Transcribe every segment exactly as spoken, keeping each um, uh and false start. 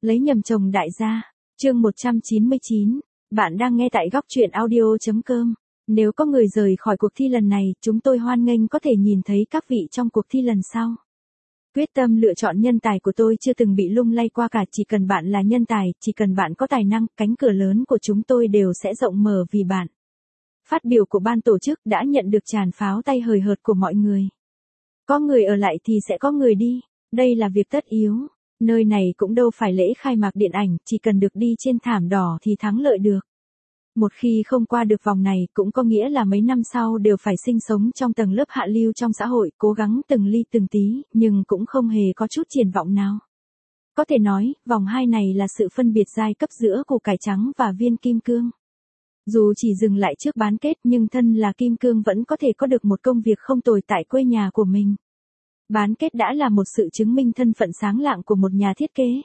Lấy nhầm chồng đại gia. Chương một trăm chín mươi chín. Bạn đang nghe tại góc truyện audio chấm com. Nếu có người rời khỏi cuộc thi lần này, chúng tôi hoan nghênh có thể nhìn thấy các vị trong cuộc thi lần sau. Quyết tâm lựa chọn nhân tài của tôi chưa từng bị lung lay qua cả, chỉ cần bạn là nhân tài, chỉ cần bạn có tài năng, cánh cửa lớn của chúng tôi đều sẽ rộng mở vì bạn. Phát biểu của ban tổ chức đã nhận được tràn pháo tay hời hợt của mọi người. Có người ở lại thì sẽ có người đi, đây là việc tất yếu. Nơi này cũng đâu phải lễ khai mạc điện ảnh, chỉ cần được đi trên thảm đỏ thì thắng lợi được. Một khi không qua được vòng này cũng có nghĩa là mấy năm sau đều phải sinh sống trong tầng lớp hạ lưu trong xã hội, cố gắng từng ly từng tí, nhưng cũng không hề có chút triển vọng nào. Có thể nói, vòng hai này là sự phân biệt giai cấp giữa củ cải trắng và viên kim cương. Dù chỉ dừng lại trước bán kết nhưng thân là kim cương vẫn có thể có được một công việc không tồi tại quê nhà của mình. Bán kết đã là một sự chứng minh thân phận sáng lạng của một nhà thiết kế.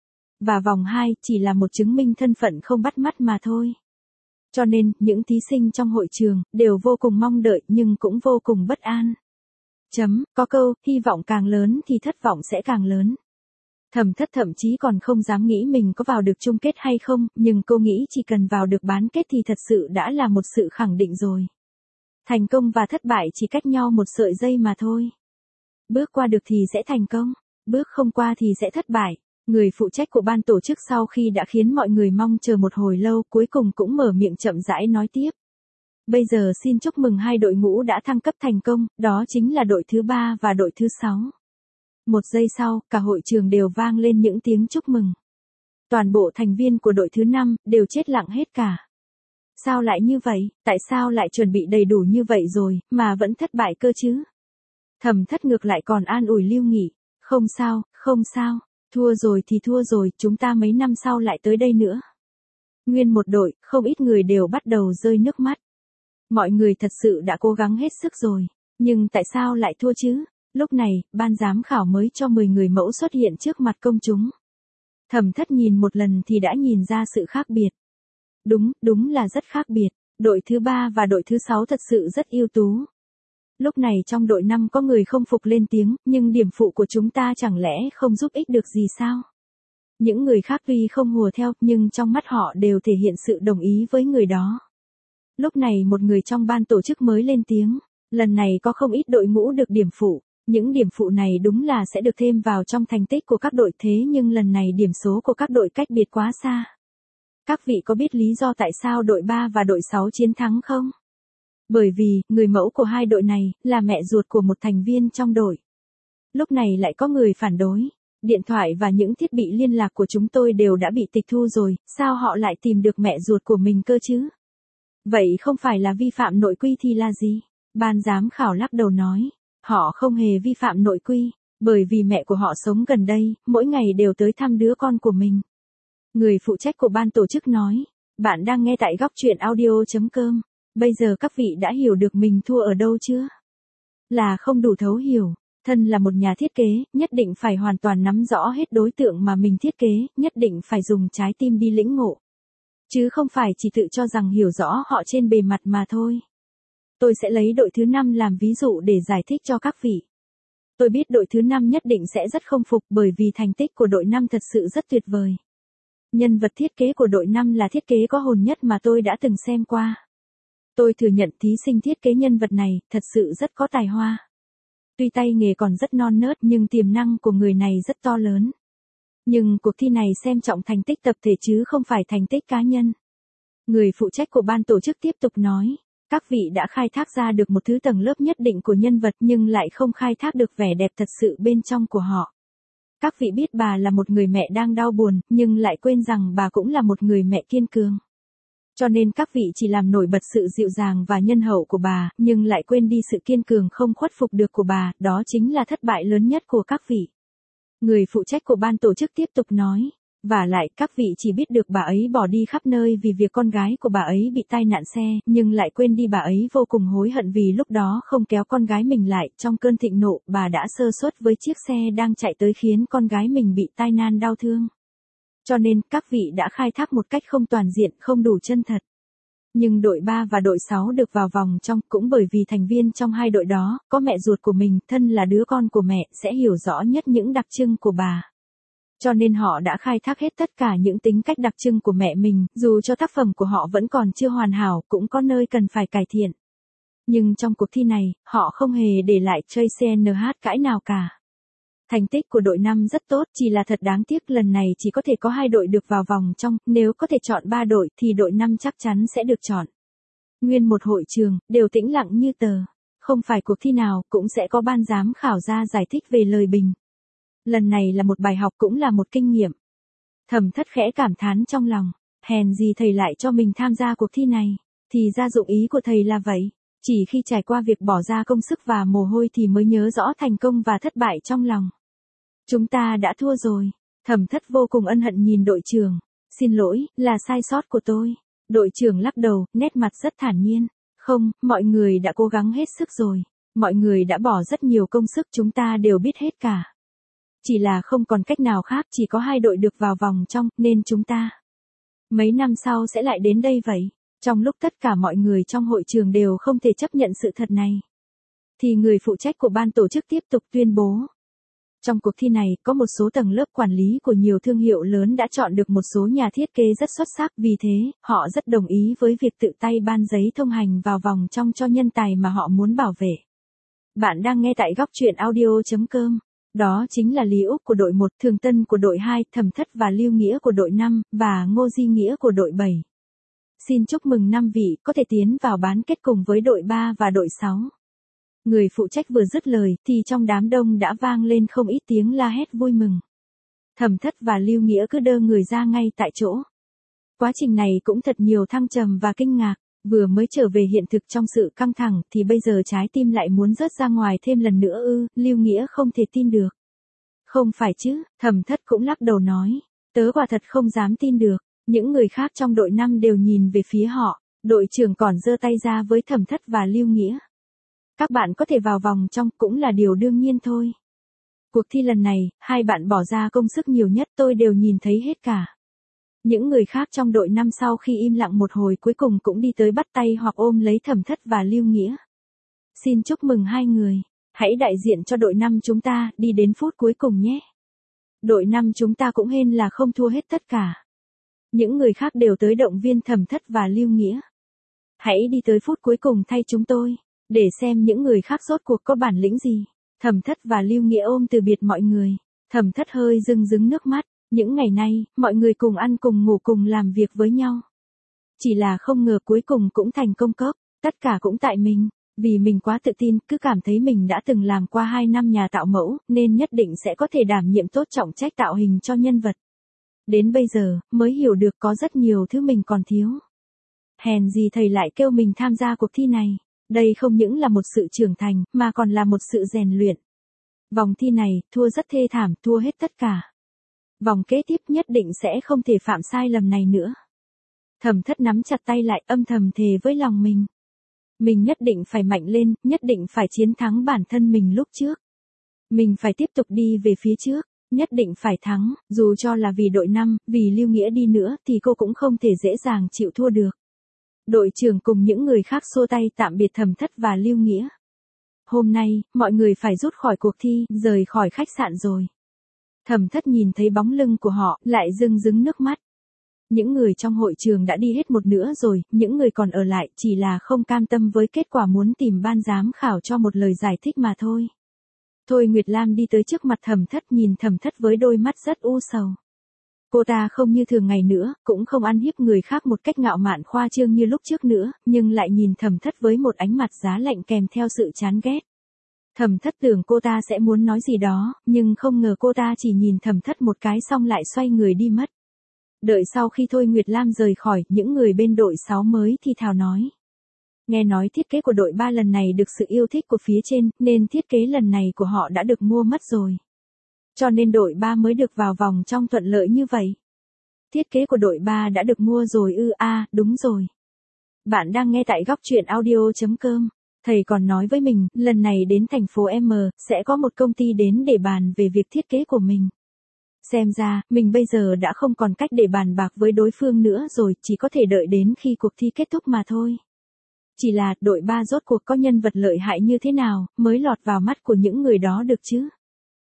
Và vòng hai chỉ là một chứng minh thân phận không bắt mắt mà thôi. Cho nên, những thí sinh trong hội trường đều vô cùng mong đợi nhưng cũng vô cùng bất an. Chấm, có câu, hy vọng càng lớn thì thất vọng sẽ càng lớn. Thẩm Thất thậm chí còn không dám nghĩ mình có vào được chung kết hay không, nhưng cô nghĩ chỉ cần vào được bán kết thì thật sự đã là một sự khẳng định rồi. Thành công và thất bại chỉ cách nhau một sợi dây mà thôi. Bước qua được thì sẽ thành công, bước không qua thì sẽ thất bại. Người phụ trách của ban tổ chức sau khi đã khiến mọi người mong chờ một hồi lâu cuối cùng cũng mở miệng chậm rãi nói tiếp. Bây giờ xin chúc mừng hai đội ngũ đã thăng cấp thành công, đó chính là đội thứ ba và đội thứ sáu. Một giây sau, cả hội trường đều vang lên những tiếng chúc mừng. Toàn bộ thành viên của đội thứ năm đều chết lặng hết cả. Sao lại như vậy, tại sao lại chuẩn bị đầy đủ như vậy rồi, mà vẫn thất bại cơ chứ? Thẩm Thất ngược lại còn an ủi Lưu Nghị, không sao, không sao, thua rồi thì thua rồi, chúng ta mấy năm sau lại tới đây nữa. Nguyên một đội, không ít người đều bắt đầu rơi nước mắt. Mọi người thật sự đã cố gắng hết sức rồi, nhưng tại sao lại thua chứ? Lúc này, ban giám khảo mới cho mười người mẫu xuất hiện trước mặt công chúng. Thẩm Thất nhìn một lần thì đã nhìn ra sự khác biệt. Đúng, đúng là rất khác biệt, đội thứ ba và đội thứ sáu thật sự rất ưu tú. Lúc này trong đội năm có người không phục lên tiếng, nhưng điểm phụ của chúng ta chẳng lẽ không giúp ích được gì sao? Những người khác tuy không hùa theo, nhưng trong mắt họ đều thể hiện sự đồng ý với người đó. Lúc này một người trong ban tổ chức mới lên tiếng, lần này có không ít đội ngũ được điểm phụ, những điểm phụ này đúng là sẽ được thêm vào trong thành tích của các đội, thế nhưng lần này điểm số của các đội cách biệt quá xa. Các vị có biết lý do tại sao đội ba và đội sáu chiến thắng không? Bởi vì, người mẫu của hai đội này, là mẹ ruột của một thành viên trong đội. Lúc này lại có người phản đối. Điện thoại và những thiết bị liên lạc của chúng tôi đều đã bị tịch thu rồi, sao họ lại tìm được mẹ ruột của mình cơ chứ? Vậy không phải là vi phạm nội quy thì là gì? Ban giám khảo lắc đầu nói, họ không hề vi phạm nội quy, bởi vì mẹ của họ sống gần đây, mỗi ngày đều tới thăm đứa con của mình. Người phụ trách của ban tổ chức nói, bạn đang nghe tại góc truyện audio chấm com. Bây giờ các vị đã hiểu được mình thua ở đâu chưa? Là không đủ thấu hiểu. Thân là một nhà thiết kế, nhất định phải hoàn toàn nắm rõ hết đối tượng mà mình thiết kế, nhất định phải dùng trái tim đi lĩnh ngộ. Chứ không phải chỉ tự cho rằng hiểu rõ họ trên bề mặt mà thôi. Tôi sẽ lấy đội thứ năm làm ví dụ để giải thích cho các vị. Tôi biết đội thứ năm nhất định sẽ rất không phục bởi vì thành tích của đội năm thật sự rất tuyệt vời. Nhân vật thiết kế của đội năm là thiết kế có hồn nhất mà tôi đã từng xem qua. Tôi thừa nhận thí sinh thiết kế nhân vật này thật sự rất có tài hoa. Tuy tay nghề còn rất non nớt nhưng tiềm năng của người này rất to lớn. Nhưng cuộc thi này xem trọng thành tích tập thể chứ không phải thành tích cá nhân. Người phụ trách của ban tổ chức tiếp tục nói, các vị đã khai thác ra được một thứ tầng lớp nhất định của nhân vật nhưng lại không khai thác được vẻ đẹp thật sự bên trong của họ. Các vị biết bà là một người mẹ đang đau buồn nhưng lại quên rằng bà cũng là một người mẹ kiên cường. Cho nên các vị chỉ làm nổi bật sự dịu dàng và nhân hậu của bà, nhưng lại quên đi sự kiên cường không khuất phục được của bà, đó chính là thất bại lớn nhất của các vị. Người phụ trách của ban tổ chức tiếp tục nói, vả lại các vị chỉ biết được bà ấy bỏ đi khắp nơi vì việc con gái của bà ấy bị tai nạn xe, nhưng lại quên đi bà ấy vô cùng hối hận vì lúc đó không kéo con gái mình lại, trong cơn thịnh nộ, bà đã sơ suất với chiếc xe đang chạy tới khiến con gái mình bị tai nạn đau thương. Cho nên, các vị đã khai thác một cách không toàn diện, không đủ chân thật. Nhưng đội ba và đội sáu được vào vòng trong cũng bởi vì thành viên trong hai đội đó, có mẹ ruột của mình, thân là đứa con của mẹ, sẽ hiểu rõ nhất những đặc trưng của bà. Cho nên họ đã khai thác hết tất cả những tính cách đặc trưng của mẹ mình, dù cho tác phẩm của họ vẫn còn chưa hoàn hảo, cũng có nơi cần phải cải thiện. Nhưng trong cuộc thi này, họ không hề để lại Tracy en hát cãi nào cả. Thành tích của đội năm rất tốt, chỉ là thật đáng tiếc lần này chỉ có thể có hai đội được vào vòng trong, nếu có thể chọn ba đội thì đội năm chắc chắn sẽ được chọn. Nguyên một hội trường, đều tĩnh lặng như tờ. Không phải cuộc thi nào cũng sẽ có ban giám khảo ra giải thích về lời bình. Lần này là một bài học cũng là một kinh nghiệm. Thẩm Thất khẽ cảm thán trong lòng, hèn gì thầy lại cho mình tham gia cuộc thi này, thì ra dụng ý của thầy là vậy. Chỉ khi trải qua việc bỏ ra công sức và mồ hôi thì mới nhớ rõ thành công và thất bại trong lòng. Chúng ta đã thua rồi. Thẩm Thất vô cùng ân hận nhìn đội trưởng. Xin lỗi, là sai sót của tôi. Đội trưởng lắc đầu, nét mặt rất thản nhiên. Không, mọi người đã cố gắng hết sức rồi. Mọi người đã bỏ rất nhiều công sức, chúng ta đều biết hết cả. Chỉ là không còn cách nào khác, chỉ có hai đội được vào vòng trong, nên chúng ta mấy năm sau sẽ lại đến đây vậy. Trong lúc tất cả mọi người trong hội trường đều không thể chấp nhận sự thật này, thì người phụ trách của ban tổ chức tiếp tục tuyên bố. Trong cuộc thi này, có một số tầng lớp quản lý của nhiều thương hiệu lớn đã chọn được một số nhà thiết kế rất xuất sắc, vì thế, họ rất đồng ý với việc tự tay ban giấy thông hành vào vòng trong cho nhân tài mà họ muốn bảo vệ. Bạn đang nghe tại góc truyện audio chấm com. Đó chính là Lý Úc của đội một, Thường Tân của đội hai, Thẩm Thất và Lưu Nghĩa của đội năm, và Ngô Di Nghĩa của đội bảy. Xin chúc mừng năm vị có thể tiến vào bán kết cùng với đội ba và đội sáu. Người phụ trách vừa dứt lời thì trong đám đông đã vang lên không ít tiếng la hét vui mừng. Thẩm Thất và Lưu Nghĩa cứ đơ người ra ngay tại chỗ. Quá trình này cũng thật nhiều thăng trầm và kinh ngạc, vừa mới trở về hiện thực trong sự căng thẳng thì bây giờ trái tim lại muốn rớt ra ngoài thêm lần nữa ư, Lưu Nghĩa không thể tin được. Không phải chứ, Thẩm Thất cũng lắc đầu nói, tớ quả thật không dám tin được. Những người khác trong đội năm đều nhìn về phía họ, đội trưởng còn giơ tay ra với Thẩm Thất và Lưu Nghĩa. Các bạn có thể vào vòng trong cũng là điều đương nhiên thôi. Cuộc thi lần này, hai bạn bỏ ra công sức nhiều nhất, tôi đều nhìn thấy hết cả. Những người khác trong đội năm sau khi im lặng một hồi cuối cùng cũng đi tới bắt tay hoặc ôm lấy Thẩm Thất và Lưu Nghĩa. Xin chúc mừng hai người, hãy đại diện cho đội năm chúng ta đi đến phút cuối cùng nhé. Đội năm chúng ta cũng hên là không thua hết tất cả. Những người khác đều tới động viên Thẩm Thất và Lưu Nghĩa. Hãy đi tới phút cuối cùng thay chúng tôi, để xem những người khác rốt cuộc có bản lĩnh gì. Thẩm Thất và Lưu Nghĩa ôm từ biệt mọi người. Thẩm Thất hơi rưng rưng nước mắt. Những ngày nay, mọi người cùng ăn cùng ngủ cùng làm việc với nhau. Chỉ là không ngờ cuối cùng cũng thành công cốc. Tất cả cũng tại mình. Vì mình quá tự tin, cứ cảm thấy mình đã từng làm qua hai năm nhà tạo mẫu, nên nhất định sẽ có thể đảm nhiệm tốt trọng trách tạo hình cho nhân vật. Đến bây giờ, mới hiểu được có rất nhiều thứ mình còn thiếu. Hèn gì thầy lại kêu mình tham gia cuộc thi này. Đây không những là một sự trưởng thành, mà còn là một sự rèn luyện. Vòng thi này, thua rất thê thảm, thua hết tất cả. Vòng kế tiếp nhất định sẽ không thể phạm sai lầm này nữa. Thẩm Thất nắm chặt tay lại, âm thầm thề với lòng mình. Mình nhất định phải mạnh lên, nhất định phải chiến thắng bản thân mình lúc trước. Mình phải tiếp tục đi về phía trước. Nhất định phải thắng, dù cho là vì đội năm, vì Lưu Nghĩa đi nữa thì cô cũng không thể dễ dàng chịu thua được. Đội trưởng cùng những người khác xua tay tạm biệt Thẩm Thất và Lưu Nghĩa. Hôm nay, mọi người phải rút khỏi cuộc thi, rời khỏi khách sạn rồi. Thẩm Thất nhìn thấy bóng lưng của họ, lại rưng rưng nước mắt. Những người trong hội trường đã đi hết một nửa rồi, những người còn ở lại chỉ là không cam tâm với kết quả, muốn tìm ban giám khảo cho một lời giải thích mà thôi. Thôi Nguyệt Lam đi tới trước mặt Thẩm Thất, nhìn Thẩm Thất với đôi mắt rất u sầu. Cô ta không như thường ngày nữa, cũng không ăn hiếp người khác một cách ngạo mạn khoa trương như lúc trước nữa, nhưng lại nhìn Thẩm Thất với một ánh mặt giá lạnh kèm theo sự chán ghét. Thẩm Thất tưởng cô ta sẽ muốn nói gì đó, nhưng không ngờ cô ta chỉ nhìn Thẩm Thất một cái xong lại xoay người đi mất. Đợi sau khi Thôi Nguyệt Lam rời khỏi, những người bên đội sáu mới thì thào nói. Nghe nói thiết kế của đội ba lần này được sự yêu thích của phía trên, nên thiết kế lần này của họ đã được mua mất rồi. Cho nên đội ba mới được vào vòng trong thuận lợi như vậy. Thiết kế của đội ba đã được mua rồi ư? A, à, đúng rồi. Bạn đang nghe tại góc truyện audio chấm com. Thầy còn nói với mình, lần này đến thành phố M, sẽ có một công ty đến để bàn về việc thiết kế của mình. Xem ra, mình bây giờ đã không còn cách để bàn bạc với đối phương nữa rồi, chỉ có thể đợi đến khi cuộc thi kết thúc mà thôi. Chỉ là, đội ba rốt cuộc có nhân vật lợi hại như thế nào, mới lọt vào mắt của những người đó được chứ?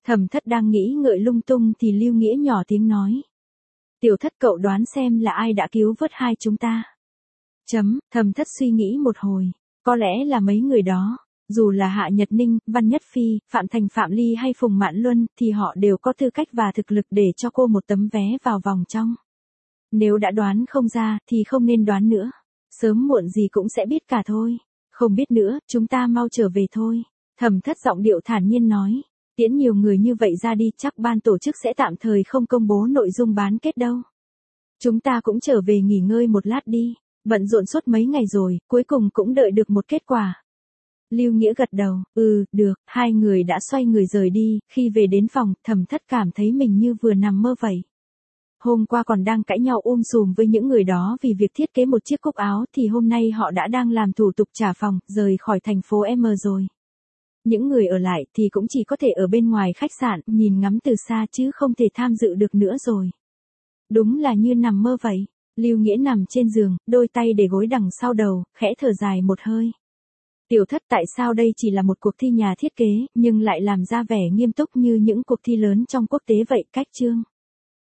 Thẩm Thất đang nghĩ ngợi lung tung thì Lưu Nghĩa nhỏ tiếng nói. Tiểu Thất cậu đoán xem là ai đã cứu vớt hai chúng ta. Chấm, Thẩm Thất suy nghĩ một hồi. Có lẽ là mấy người đó. Dù là Hạ Nhật Ninh, Văn Nhất Phi, Phạm Thành Phạm Ly hay Phùng Mạn Luân thì họ đều có tư cách và thực lực để cho cô một tấm vé vào vòng trong. Nếu đã đoán không ra thì không nên đoán nữa. Sớm muộn gì cũng sẽ biết cả thôi. Không biết nữa, chúng ta mau trở về thôi. Thẩm Thất giọng điệu thản nhiên nói. Tiễn nhiều người như vậy ra đi, chắc ban tổ chức sẽ tạm thời không công bố nội dung bán kết đâu. Chúng ta cũng trở về nghỉ ngơi một lát đi. Bận rộn suốt mấy ngày rồi, cuối cùng cũng đợi được một kết quả. Lưu Nghĩa gật đầu, ừ, được, hai người đã xoay người rời đi, khi về đến phòng, Thẩm Thất cảm thấy mình như vừa nằm mơ vậy. Hôm qua còn đang cãi nhau um sùm với những người đó vì việc thiết kế một chiếc cúc áo thì hôm nay họ đã đang làm thủ tục trả phòng, rời khỏi thành phố M rồi. Những người ở lại thì cũng chỉ có thể ở bên ngoài khách sạn, nhìn ngắm từ xa chứ không thể tham dự được nữa rồi. Đúng là như nằm mơ vậy. Lưu Nghĩa nằm trên giường, đôi tay để gối đằng sau đầu, khẽ thở dài một hơi. Tiểu Thất, tại sao đây chỉ là một cuộc thi nhà thiết kế, nhưng lại làm ra vẻ nghiêm túc như những cuộc thi lớn trong quốc tế vậy? Cách chương